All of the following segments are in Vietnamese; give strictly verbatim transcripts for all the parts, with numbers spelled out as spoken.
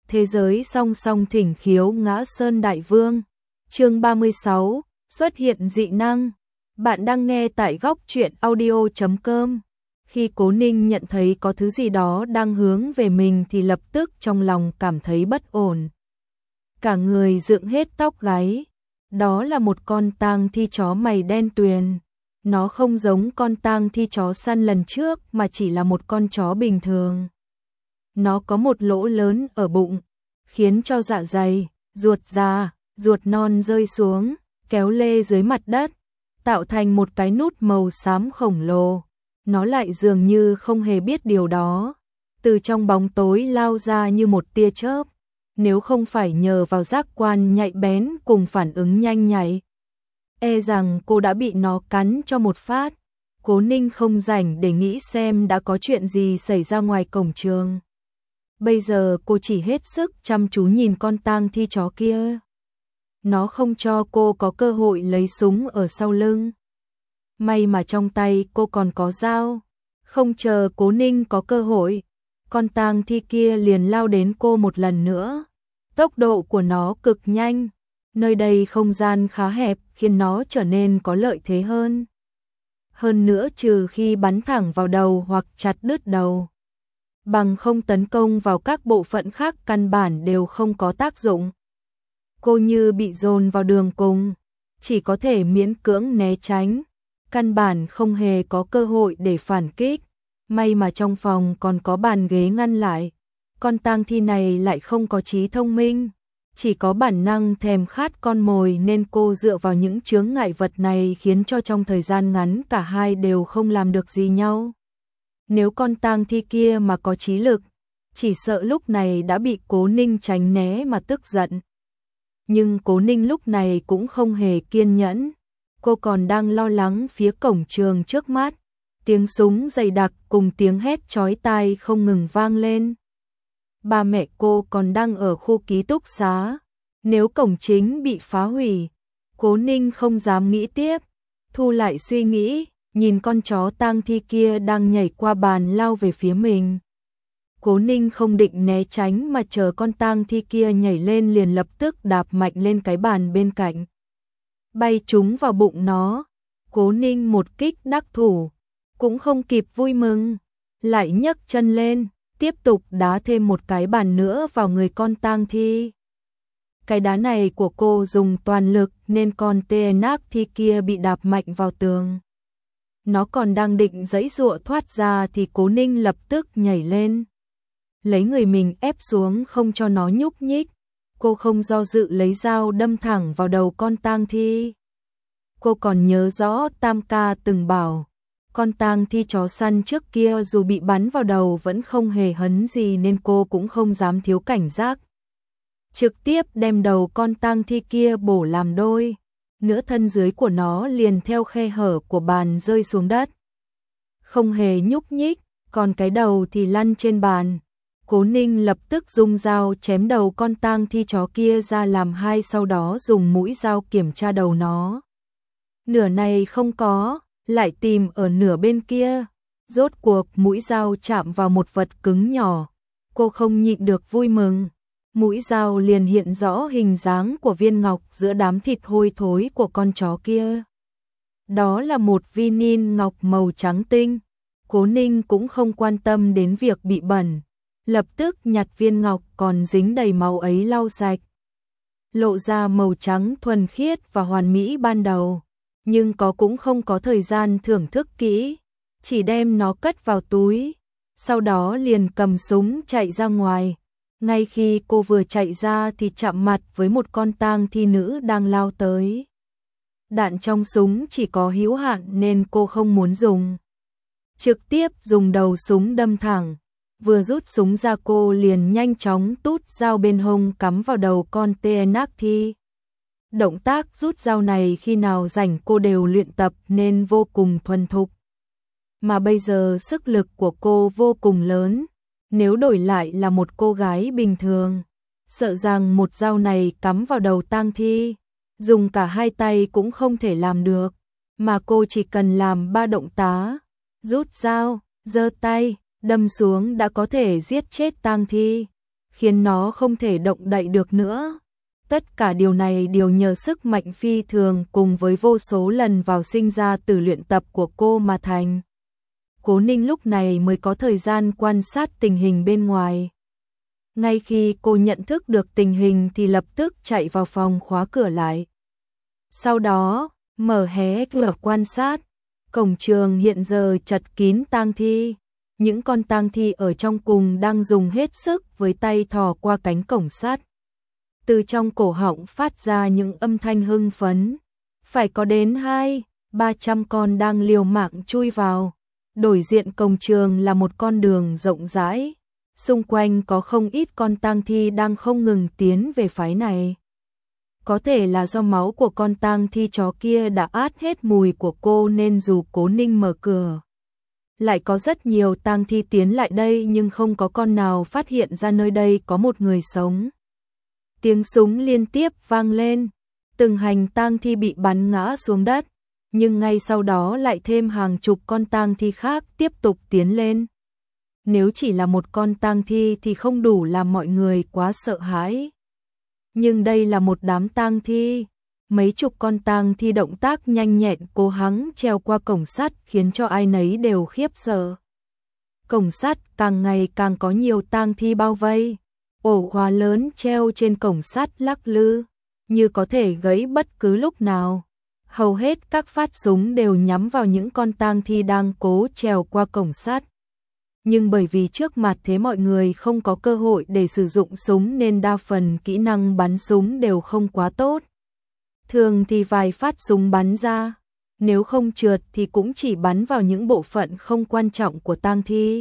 Thế giới song song thỉnh khiếu ngã sơn đại vương. Chương ba mươi sáu, xuất hiện dị năng. Bạn đang nghe tại góc truyện audio chấm com. Khi Cố Ninh nhận thấy có thứ gì đó đang hướng về mình thì lập tức trong lòng cảm thấy bất ổn. Cả người dựng hết tóc gáy. Đó là một con tang thi chó mày đen tuyền. Nó không giống con tang thi chó săn lần trước mà chỉ là một con chó bình thường. Nó có một lỗ lớn ở bụng, khiến cho dạ dày, ruột già, ruột non rơi xuống, kéo lê dưới mặt đất, tạo thành một cái nút màu xám khổng lồ. Nó lại dường như không hề biết điều đó, từ trong bóng tối lao ra như một tia chớp. Nếu không phải nhờ vào giác quan nhạy bén cùng phản ứng nhanh nhạy, e rằng cô đã bị nó cắn cho một phát. Cố Ninh không rảnh để nghĩ xem đã có chuyện gì xảy ra ngoài cổng trường. Bây giờ cô chỉ hết sức chăm chú nhìn con tang thi chó kia. Nó không cho cô có cơ hội lấy súng ở sau lưng. May mà trong tay cô còn có dao. Không chờ Cố Ninh có cơ hội, con tang thi kia liền lao đến cô một lần nữa. Tốc độ của nó cực nhanh. Nơi đây không gian khá hẹp khiến nó trở nên có lợi thế hơn. Hơn nữa trừ khi bắn thẳng vào đầu hoặc chặt đứt đầu, bằng không tấn công vào các bộ phận khác căn bản đều không có tác dụng. Cô như bị dồn vào đường cùng, chỉ có thể miễn cưỡng né tránh, căn bản không hề có cơ hội để phản kích. May mà trong phòng còn có bàn ghế ngăn lại. Con tang thi này lại không có trí thông minh, chỉ có bản năng thèm khát con mồi nên cô dựa vào những chướng ngại vật này khiến cho trong thời gian ngắn cả hai đều không làm được gì nhau. Nếu con tang thi kia mà có trí lực, chỉ sợ lúc này đã bị Cố Ninh tránh né mà tức giận. Nhưng Cố Ninh lúc này cũng không hề kiên nhẫn. Cô còn đang lo lắng phía cổng trường trước mắt. Tiếng súng dày đặc cùng tiếng hét chói tai không ngừng vang lên. Ba mẹ cô còn đang ở khu ký túc xá. Nếu cổng chính bị phá hủy, Cố Ninh không dám nghĩ tiếp. Thu lại suy nghĩ, nhìn con chó tang thi kia đang nhảy qua bàn lao về phía mình. Cố Ninh không định né tránh mà chờ con tang thi kia nhảy lên liền lập tức đạp mạnh lên cái bàn bên cạnh, bay trúng vào bụng nó. Cố Ninh một kích đắc thủ, cũng không kịp vui mừng, lại nhấc chân lên, tiếp tục đá thêm một cái bàn nữa vào người con tang thi. Cái đá này của cô dùng toàn lực nên con tê nác thi kia bị đạp mạnh vào tường. Nó còn đang định giãy giụa thoát ra thì Cố Ninh lập tức nhảy lên, lấy người mình ép xuống không cho nó nhúc nhích. Cô không do dự lấy dao đâm thẳng vào đầu con tang thi. Cô còn nhớ rõ Tam ca từng bảo, con tang thi chó săn trước kia dù bị bắn vào đầu vẫn không hề hấn gì nên cô cũng không dám thiếu cảnh giác. Trực tiếp đem đầu con tang thi kia bổ làm đôi, nửa thân dưới của nó liền theo khe hở của bàn rơi xuống đất, không hề nhúc nhích, còn cái đầu thì lăn trên bàn. Cố Ninh lập tức dùng dao chém đầu con tang thi chó kia ra làm hai, sau đó dùng mũi dao kiểm tra đầu nó. Nửa này không có, lại tìm ở nửa bên kia. Rốt cuộc mũi dao chạm vào một vật cứng nhỏ. Cô không nhịn được vui mừng. Mũi dao liền hiện rõ hình dáng của viên ngọc giữa đám thịt hôi thối của con chó kia. Đó là một viên nin ngọc màu trắng tinh. Cố Ninh cũng không quan tâm đến việc bị bẩn, lập tức nhặt viên ngọc còn dính đầy máu ấy lau sạch, lộ ra màu trắng thuần khiết và hoàn mỹ ban đầu. Nhưng có cũng không có thời gian thưởng thức kỹ, chỉ đem nó cất vào túi, sau đó liền cầm súng chạy ra ngoài. Ngay khi cô vừa chạy ra thì chạm mặt với một con tang thi nữ đang lao tới. Đạn trong súng chỉ có hữu hạn nên cô không muốn dùng, trực tiếp dùng đầu súng đâm thẳng. Vừa rút súng ra cô liền nhanh chóng tút dao bên hông cắm vào đầu con tê nác thi. Động tác rút dao này khi nào rảnh cô đều luyện tập nên vô cùng thuần thục. Mà bây giờ sức lực của cô vô cùng lớn. Nếu đổi lại là một cô gái bình thường, sợ rằng một dao này cắm vào đầu tang thi, dùng cả hai tay cũng không thể làm được. Mà cô chỉ cần làm ba động tác, rút dao, giơ tay, đâm xuống đã có thể giết chết tang thi. khiến nó không thể động đậy được nữa. Tất cả điều này đều nhờ sức mạnh phi thường cùng với vô số lần vào sinh ra từ luyện tập của cô mà thành. Cố Ninh lúc này mới có thời gian quan sát tình hình bên ngoài. Ngay khi cô nhận thức được tình hình thì lập tức chạy vào phòng khóa cửa lại. Sau đó, mở hé cửa quan sát. Cổng trường hiện giờ chật kín tang thi. Những con tang thi ở trong cùng đang dùng hết sức với tay thò qua cánh cổng sắt. Từ trong cổ họng phát ra những âm thanh hưng phấn. Phải có đến hai, ba trăm con đang liều mạng chui vào. Đối diện cổng trường là một con đường rộng rãi. Xung quanh có không ít con tang thi đang không ngừng tiến về phái này. Có thể là do máu của con tang thi chó kia đã át hết mùi của cô nên dù Cố Ninh mở cửa, lại có rất nhiều tang thi tiến lại đây nhưng không có con nào phát hiện ra nơi đây có một người sống. Tiếng súng liên tiếp vang lên, từng hành tang thi bị bắn ngã xuống đất, nhưng ngay sau đó lại thêm hàng chục con tang thi khác tiếp tục tiến lên. Nếu chỉ là một con tang thi thì không đủ làm mọi người quá sợ hãi. Nhưng đây là một đám tang thi, mấy chục con tang thi động tác nhanh nhẹn cố gắng trèo qua cổng sắt khiến cho ai nấy đều khiếp sợ. Cổng sắt càng ngày càng có nhiều tang thi bao vây, ổ khóa lớn treo trên cổng sắt lắc lư, như có thể gãy bất cứ lúc nào. Hầu hết các phát súng đều nhắm vào những con tang thi đang cố trèo qua cổng sắt. Nhưng bởi vì trước mặt thế mọi người không có cơ hội để sử dụng súng nên đa phần kỹ năng bắn súng đều không quá tốt. Thường thì vài phát súng bắn ra, nếu không trượt thì cũng chỉ bắn vào những bộ phận không quan trọng của tang thi.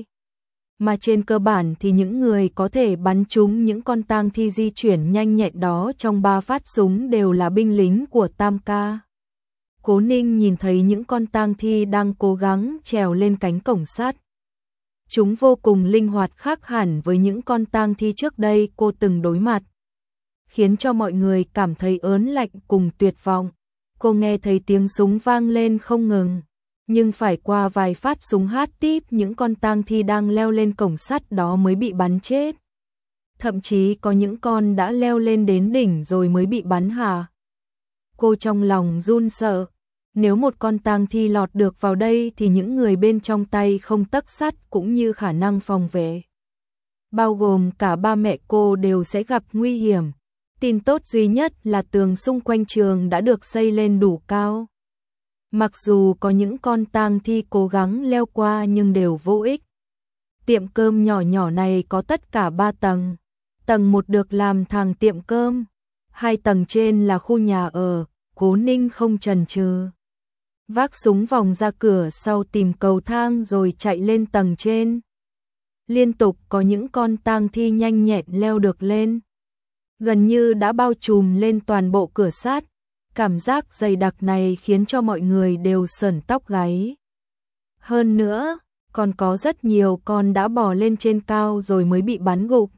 Mà trên cơ bản thì những người có thể bắn trúng những con tang thi di chuyển nhanh nhẹn đó trong ba phát súng đều là binh lính của Tam Ca. Cố Ninh nhìn thấy những con tang thi đang cố gắng trèo lên cánh cổng sắt. Chúng vô cùng linh hoạt khác hẳn với những con tang thi trước đây cô từng đối mặt, khiến cho mọi người cảm thấy ớn lạnh cùng tuyệt vọng. Cô nghe thấy tiếng súng vang lên không ngừng, nhưng phải qua vài phát súng hát típ những con tang thi đang leo lên cổng sắt đó mới bị bắn chết. Thậm chí có những con đã leo lên đến đỉnh rồi mới bị bắn hạ. Cô trong lòng run sợ. Nếu một con tang thi lọt được vào đây thì những người bên trong tay không tấc sắt cũng như khả năng phòng vệ, bao gồm cả ba mẹ cô đều sẽ gặp nguy hiểm. Tin tốt duy nhất là tường xung quanh trường đã được xây lên đủ cao. Mặc dù có những con tang thi cố gắng leo qua nhưng đều vô ích. Tiệm cơm nhỏ nhỏ này có tất cả ba tầng. Tầng một được làm thành tiệm cơm, hai tầng trên là khu nhà ở. Cố Ninh không chần chừ, vác súng vòng ra cửa sau tìm cầu thang rồi chạy lên tầng trên. Liên tục có những con tang thi nhanh nhẹn leo được lên, gần như đã bao trùm lên toàn bộ cửa sắt. Cảm giác dày đặc này khiến cho mọi người đều sởn tóc gáy. Hơn nữa, còn có rất nhiều con đã bò lên trên cao rồi mới bị bắn gục.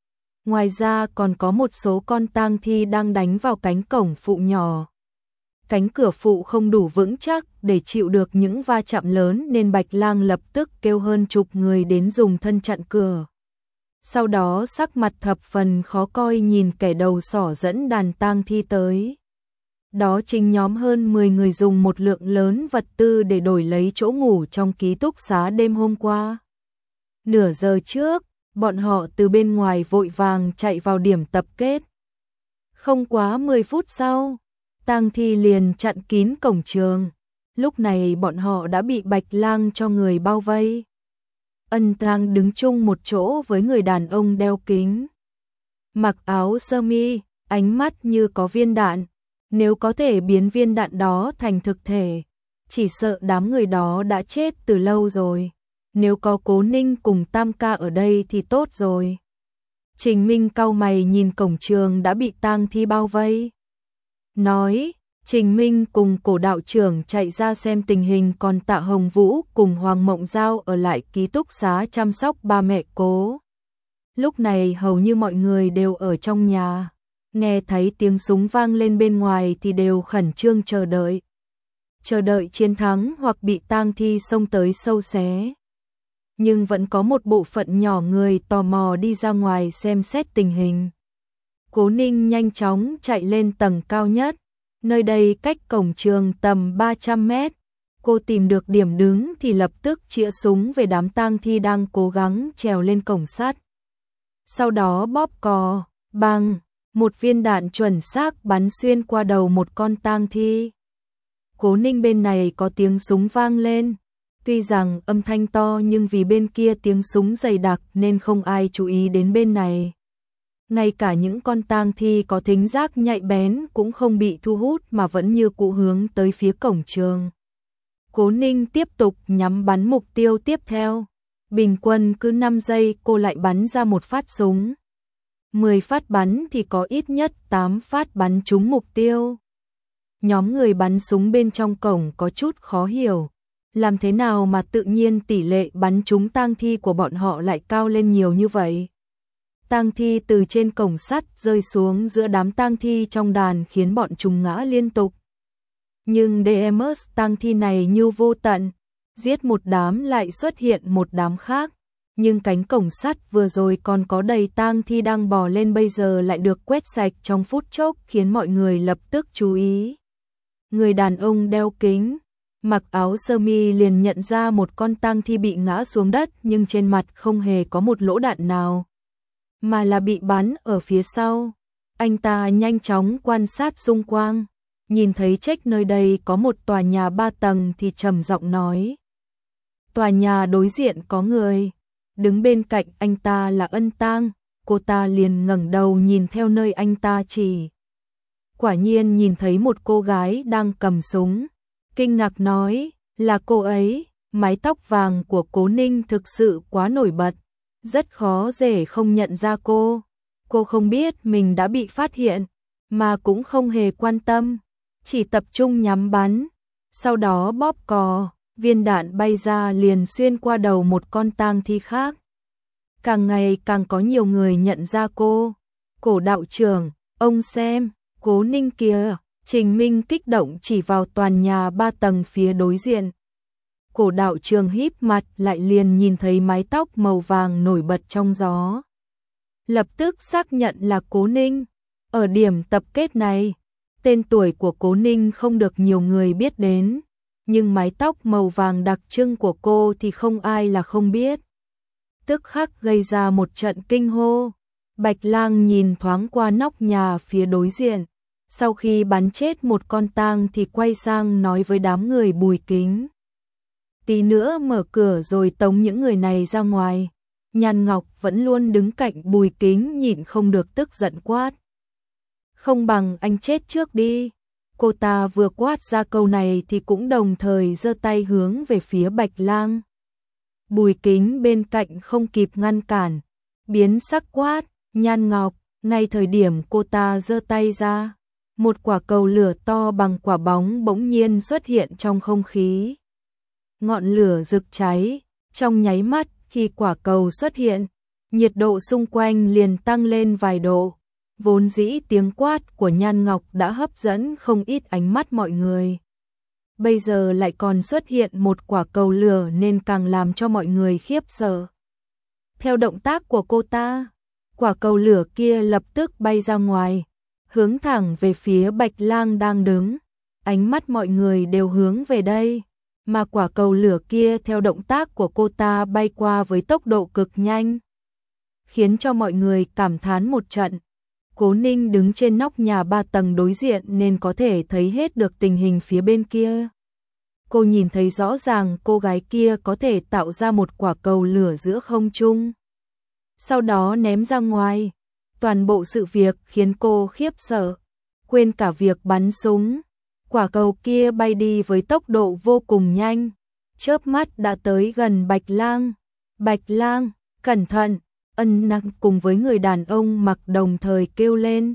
Ngoài ra còn có một số con tang thi đang đánh vào cánh cổng phụ nhỏ. Cánh cửa phụ không đủ vững chắc để chịu được những va chạm lớn nên Bạch Lang lập tức kêu hơn chục người đến dùng thân chặn cửa. Sau đó sắc mặt thập phần khó coi nhìn kẻ đầu sỏ dẫn đàn tang thi tới. Đó chính nhóm hơn mười người dùng một lượng lớn vật tư để đổi lấy chỗ ngủ trong ký túc xá đêm hôm qua. Nửa giờ trước, bọn họ từ bên ngoài vội vàng chạy vào điểm tập kết. Không quá mười phút sau, tang thi liền chặn kín cổng trường. Lúc này bọn họ đã bị Bạch Lang cho người bao vây. Ân Tang đứng chung một chỗ với người đàn ông đeo kính, mặc áo sơ mi, ánh mắt như có viên đạn. Nếu có thể biến viên đạn đó thành thực thể, chỉ sợ đám người đó đã chết từ lâu rồi. Nếu có Cố Ninh cùng Tam Ca ở đây thì tốt rồi. Trình Minh cau mày nhìn cổng trường đã bị tang thi bao vây. Nói, Trình Minh cùng Cổ đạo trưởng chạy ra xem tình hình, còn Tạ Hồng Vũ cùng Hoàng Mộng Giao ở lại ký túc xá chăm sóc ba mẹ Cố. Lúc này hầu như mọi người đều ở trong nhà. Nghe thấy tiếng súng vang lên bên ngoài thì đều khẩn trương chờ đợi. Chờ đợi chiến thắng hoặc bị tang thi xông tới sâu xé. nhưng vẫn có một bộ phận nhỏ người tò mò đi ra ngoài xem xét tình hình. Cố Ninh nhanh chóng chạy lên tầng cao nhất, nơi đây cách cổng trường tầm ba trăm mét. Cô tìm được điểm đứng thì lập tức chĩa súng về đám tang thi đang cố gắng trèo lên cổng sắt. Sau đó bóp cò, bang, một viên đạn chuẩn xác bắn xuyên qua đầu một con tang thi. Cố Ninh bên này có tiếng súng vang lên, tuy rằng âm thanh to nhưng vì bên kia tiếng súng dày đặc nên không ai chú ý đến bên này. Ngay cả những con tang thi có thính giác nhạy bén cũng không bị thu hút mà vẫn như cũ hướng tới phía cổng trường. Cố Ninh tiếp tục nhắm bắn mục tiêu tiếp theo. Bình quân cứ năm giây cô lại bắn ra một phát súng. mười phát bắn thì có ít nhất tám phát bắn trúng mục tiêu. Nhóm người bắn súng bên trong cổng có chút khó hiểu. Làm thế nào mà tự nhiên tỷ lệ bắn trúng tang thi của bọn họ lại cao lên nhiều như vậy? Tang thi từ trên cổng sắt rơi xuống giữa đám tang thi trong đàn khiến bọn chúng ngã liên tục. Nhưng đê em ét tang thi này như vô tận, giết một đám lại xuất hiện một đám khác. Nhưng cánh cổng sắt vừa rồi còn có đầy tang thi đang bò lên bây giờ lại được quét sạch trong phút chốc khiến mọi người lập tức chú ý. Người đàn ông đeo kính, mặc áo sơ mi liền nhận ra một con tang thi bị ngã xuống đất nhưng trên mặt không hề có một lỗ đạn nào, mà là bị bắn ở phía sau. Anh ta nhanh chóng quan sát xung quanh, nhìn thấy check nơi đây có một tòa nhà ba tầng thì trầm giọng nói. Tòa nhà đối diện có người, đứng bên cạnh anh ta là Ân Tang, cô ta liền ngẩng đầu nhìn theo nơi anh ta chỉ. Quả nhiên nhìn thấy một cô gái đang cầm súng, kinh ngạc nói, là cô ấy. Mái tóc vàng của Cố Ninh thực sự quá nổi bật, rất khó dễ không nhận ra cô. Cô không biết mình đã bị phát hiện, mà cũng không hề quan tâm, chỉ tập trung nhắm bắn. Sau đó bóp cò, viên đạn bay ra liền xuyên qua đầu một con tang thi khác. Càng ngày càng có nhiều người nhận ra cô. Cổ đạo trưởng, ông xem, Cố Ninh kìa. Trình Minh kích động chỉ vào tòa nhà ba tầng phía đối diện. Cổ đạo trường híp mặt lại liền nhìn thấy mái tóc màu vàng nổi bật trong gió. Lập tức xác nhận là Cố Ninh. Ở điểm tập kết này, tên tuổi của Cố Ninh không được nhiều người biết đến, nhưng mái tóc màu vàng đặc trưng của cô thì không ai là không biết. Tức khắc gây ra một trận kinh hô. Bạch Lang nhìn thoáng qua nóc nhà phía đối diện. Sau khi bắn chết một con tang thì quay sang nói với đám người Bùi Kính. Tí nữa mở cửa rồi tống những người này ra ngoài. Nhan Ngọc vẫn luôn đứng cạnh Bùi Kính nhịn không được tức giận quát. Không bằng anh chết trước đi. Cô ta vừa quát ra câu này thì cũng đồng thời giơ tay hướng về phía Bạch Lang. Bùi Kính bên cạnh không kịp ngăn cản, biến sắc quát, Nhan Ngọc. Ngay thời điểm cô ta giơ tay ra, một quả cầu lửa to bằng quả bóng bỗng nhiên xuất hiện trong không khí. Ngọn lửa rực cháy, trong nháy mắt khi quả cầu xuất hiện, nhiệt độ xung quanh liền tăng lên vài độ. Vốn dĩ tiếng quát của Nhan Ngọc đã hấp dẫn không ít ánh mắt mọi người. Bây giờ lại còn xuất hiện một quả cầu lửa nên càng làm cho mọi người khiếp sợ. Theo động tác của cô ta, quả cầu lửa kia lập tức bay ra ngoài, hướng thẳng về phía Bạch Lang đang đứng. Ánh mắt mọi người đều hướng về đây, mà quả cầu lửa kia theo động tác của cô ta bay qua với tốc độ cực nhanh, khiến cho mọi người cảm thán một trận. Cố Ninh đứng trên nóc nhà ba tầng đối diện nên có thể thấy hết được tình hình phía bên kia. Cô nhìn thấy rõ ràng cô gái kia có thể tạo ra một quả cầu lửa giữa không trung, sau đó ném ra ngoài. Toàn bộ sự việc khiến cô khiếp sợ, quên cả việc bắn súng. Quả cầu kia bay đi với tốc độ vô cùng nhanh, chớp mắt đã tới gần Bạch Lang. Bạch Lang, cẩn thận! Ân Nặc cùng với người đàn ông mặc đồng thời kêu lên.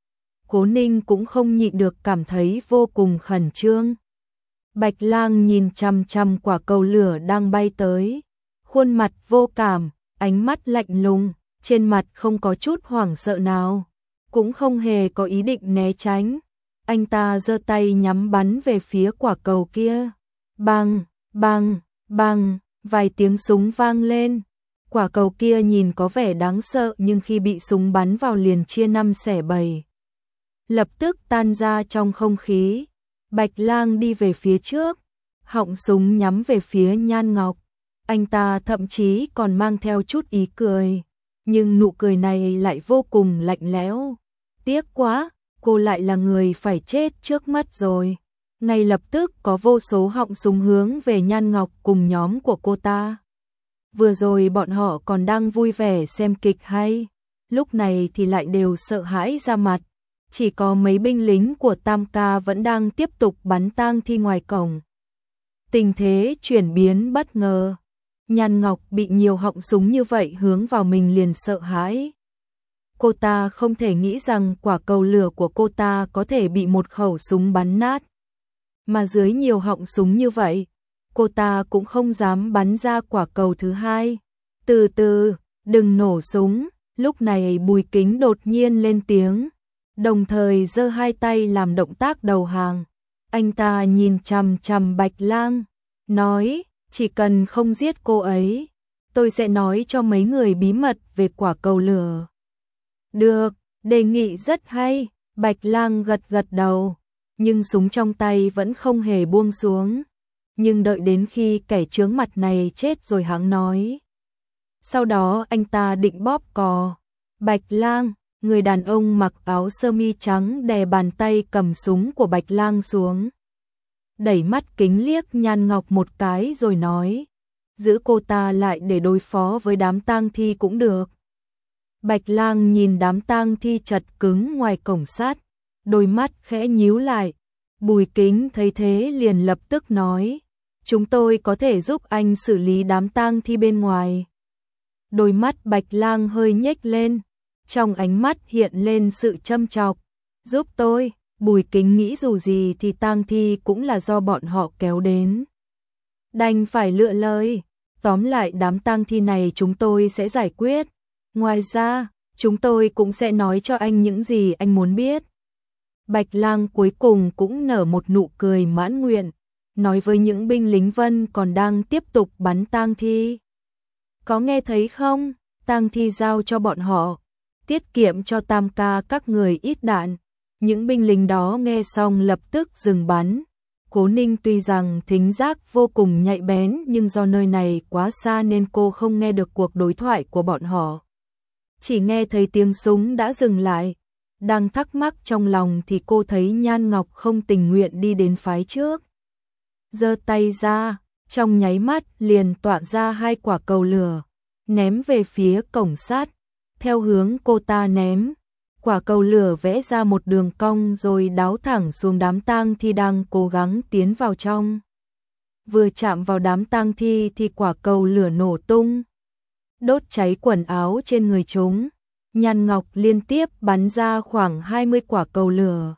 Cố Ninh cũng không nhịn được cảm thấy vô cùng khẩn trương. Bạch Lang nhìn chằm chằm quả cầu lửa đang bay tới, khuôn mặt vô cảm, ánh mắt lạnh lùng, trên mặt không có chút hoảng sợ nào, cũng không hề có ý định né tránh. Anh ta giơ tay nhắm bắn về phía quả cầu kia. Bang, bang, bang, Vài tiếng súng vang lên. Quả cầu kia nhìn có vẻ đáng sợ nhưng khi bị súng bắn vào liền chia năm xẻ bảy. Lập tức tan ra trong không khí. Bạch Lang đi về phía trước, họng súng nhắm về phía Nhan Ngọc. Anh ta thậm chí còn mang theo chút ý cười, nhưng nụ cười này lại vô cùng lạnh lẽo. Tiếc quá, cô lại là người phải chết trước mắt rồi. Ngay lập tức có vô số họng súng hướng về Nhan Ngọc cùng nhóm của cô ta. Vừa rồi bọn họ còn đang vui vẻ xem kịch hay, lúc này thì lại đều sợ hãi ra mặt. Chỉ có mấy binh lính của Tam Ca vẫn đang tiếp tục bắn tang thi ngoài cổng. Tình thế chuyển biến bất ngờ. Nhan Ngọc bị nhiều họng súng như vậy hướng vào mình liền sợ hãi. Cô ta không thể nghĩ rằng quả cầu lửa của cô ta có thể bị một khẩu súng bắn nát. Mà dưới nhiều họng súng như vậy, cô ta cũng không dám bắn ra quả cầu thứ hai. Từ từ, đừng nổ súng. Lúc này Bùi Kính đột nhiên lên tiếng, đồng thời giơ hai tay làm động tác đầu hàng. Anh ta nhìn chằm chằm Bạch Lang, nói, chỉ cần không giết cô ấy, tôi sẽ nói cho mấy người bí mật về quả cầu lửa. Được, đề nghị rất hay. Bạch Lang gật gật đầu, nhưng súng trong tay vẫn không hề buông xuống. Nhưng đợi đến khi kẻ chướng mặt này chết rồi hắn nói. Sau đó anh ta định bóp cò. Bạch Lang, người đàn ông mặc áo sơ mi trắng đè bàn tay cầm súng của Bạch Lang xuống. Đẩy mắt kính liếc Nhan Ngọc một cái rồi nói, giữ cô ta lại để đối phó với đám tang thi cũng được. Bạch Lang nhìn đám tang thi chật cứng ngoài cổng sắt, đôi mắt khẽ nhíu lại. Bùi Kính thấy thế liền lập tức nói, chúng tôi có thể giúp anh xử lý đám tang thi bên ngoài. Đôi mắt Bạch Lang hơi nhếch lên, trong ánh mắt hiện lên sự châm chọc. Giúp tôi? Bùi Kính nghĩ dù gì thì tang thi cũng là do bọn họ kéo đến. Đành phải lựa lời, tóm lại đám tang thi này chúng tôi sẽ giải quyết. Ngoài ra, chúng tôi cũng sẽ nói cho anh những gì anh muốn biết. Bạch Lang cuối cùng cũng nở một nụ cười mãn nguyện, nói với những binh lính Vân còn đang tiếp tục bắn tang thi. Có nghe thấy không? Tang thi giao cho bọn họ, tiết kiệm cho Tam Ca các người ít đạn. Những binh lính đó nghe xong lập tức dừng bắn. Cố Ninh tuy rằng thính giác vô cùng nhạy bén nhưng do nơi này quá xa nên cô không nghe được cuộc đối thoại của bọn họ. Chỉ nghe thấy tiếng súng đã dừng lại. Đang thắc mắc trong lòng thì cô thấy Nhan Ngọc không tình nguyện đi đến phái trước. Giơ tay ra, trong nháy mắt liền tỏa ra hai quả cầu lửa, ném về phía cổng sắt. Theo hướng cô ta ném, quả cầu lửa vẽ ra một đường cong rồi đáo thẳng xuống đám tang thi đang cố gắng tiến vào trong. Vừa chạm vào đám tang thi thì quả cầu lửa nổ tung, đốt cháy quần áo trên người chúng. Nhan Ngọc liên tiếp bắn ra khoảng hai mươi quả cầu lửa,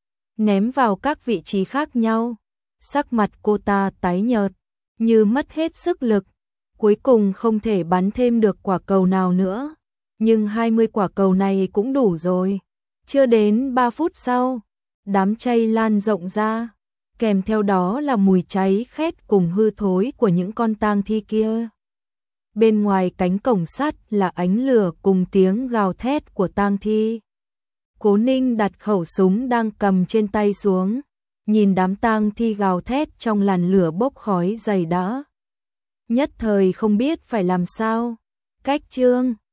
ném vào các vị trí khác nhau. Sắc mặt cô ta tái nhợt, như mất hết sức lực, cuối cùng không thể bắn thêm được quả cầu nào nữa. Nhưng hai mươi quả cầu này cũng đủ rồi. Chưa đến ba phút sau, đám cháy lan rộng ra, kèm theo đó là mùi cháy khét cùng hư thối của những con tang thi kia. Bên ngoài cánh cổng sắt là ánh lửa cùng tiếng gào thét của tang thi. Cố Ninh đặt khẩu súng đang cầm trên tay xuống, nhìn đám tang thi gào thét trong làn lửa bốc khói dày đã. Nhất thời không biết phải làm sao. Cách chương